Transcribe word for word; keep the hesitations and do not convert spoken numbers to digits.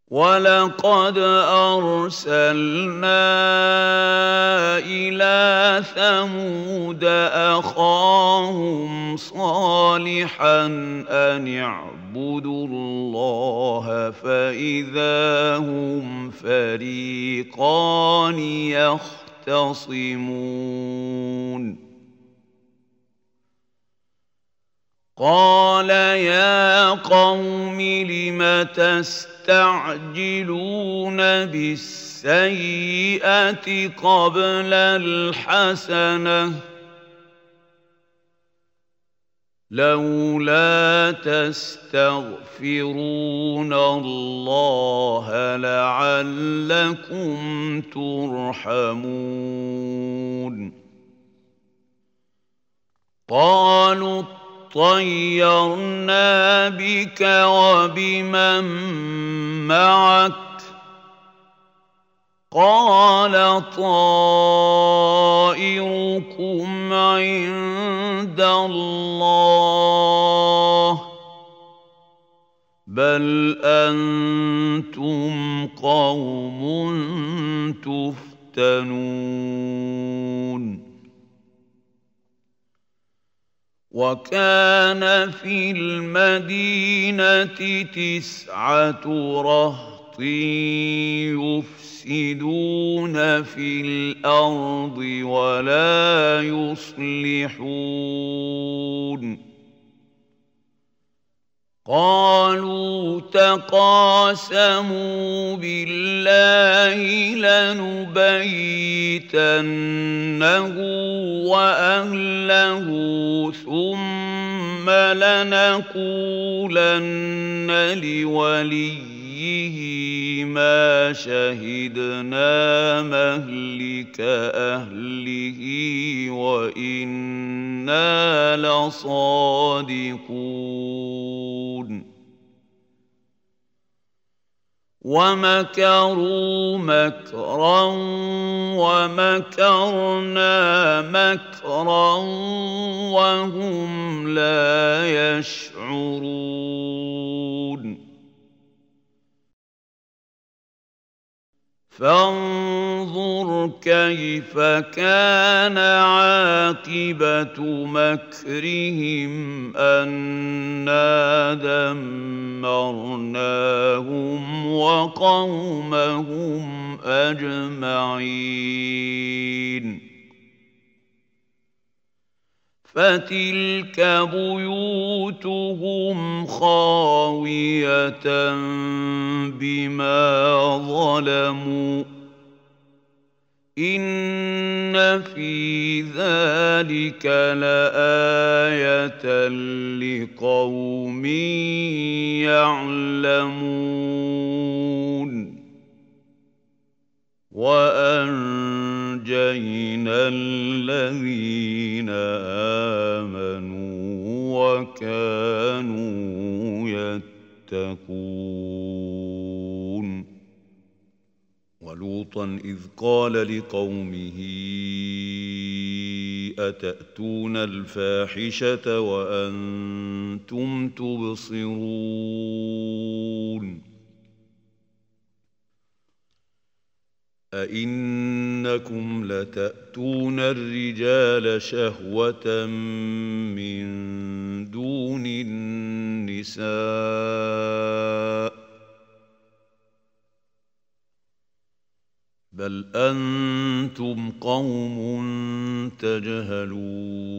وَلَقَدْ أَرْسَلْنَا إِلَىٰ ثَمُودَ أَخَاهُمْ صَالِحًا أَنِ اعْبُدُوا اللَّهَ فَإِذَا هُمْ فَرِيقَانِ يَخْتَصِمُونَ قَالَ يَا قَوْمِ لِمَ تَسْتَعْجِلُونَ بِالسَّيِّئَةِ قَبْلَ الْحَسَنَةِ ۖ لَوْلَا تَسْتَغْفِرُونَ اللَّهَ لَعَلَّكُمْ تُرْحَمُونَ قَالُوا اطَّيَّرْنَا بِكَ وَبِمَن مَّعَكَ ۚ قَالَ طَائِرُكُمْ عِندَ اللَّهِ ۖ بَلْ أَنتُمْ قَوْمٌ تُفْتَنُونَ وَكَانَ فِي الْمَدِينَةِ تِسْعَةُ رَهْطٍ يُفْسِدُونَ فِي الْأَرْضِ وَلَا يُصْلِحُونَ قَالُوا تَقَاسَمُوا بِاللَّهِ لَنُبَيِّتَنَّهُ وَأَهْلَهُ ثُمَّ لَنَقُولَنَّ لِوَلِيِّهِ مَا شَهِدْنَا مَهْلِكَ أَهْلِهِ وَإِنَّا لَصَادِقُونَ وَمَكَرُوا مَكْرًا وَمَكَرْنَا مَكْرًا وَهُمْ لَا يَشْعُرُونَ فانظُرْ كَيْفَ كَانَ عَاقِبَةُ مَكْرِهِمْ أَنَّا دَمَّرْنَاهُمْ وَقَوْمَهُمْ أَجْمَعِينَ فَتِلْكَ بُيُوتُهُمْ خَاوِيَةً بِمَا ظَلَمُوا ۗ إِنَّ فِي ذَلِكَ لَآيَةً لِقَوْمٍ يَعْلَمُونَ وَأَنجَيْنَا الَّذِينَ آمَنُوا وَكَانُوا يَتَّقُونَ وَلُوطًا إِذْ قَالَ لِقَوْمِهِ أَتَأْتُونَ الْفَاحِشَةَ وَأَنْتُمْ تُبْصِرُونَ أَئِنَّكُمْ لَتَأْتُونَ الرِّجَالَ شَهْوَةً مِّن دُونِ النِّسَاءِ ۚ بَلْ أَنتُمْ قَوْمٌ تَجْهَلُونَ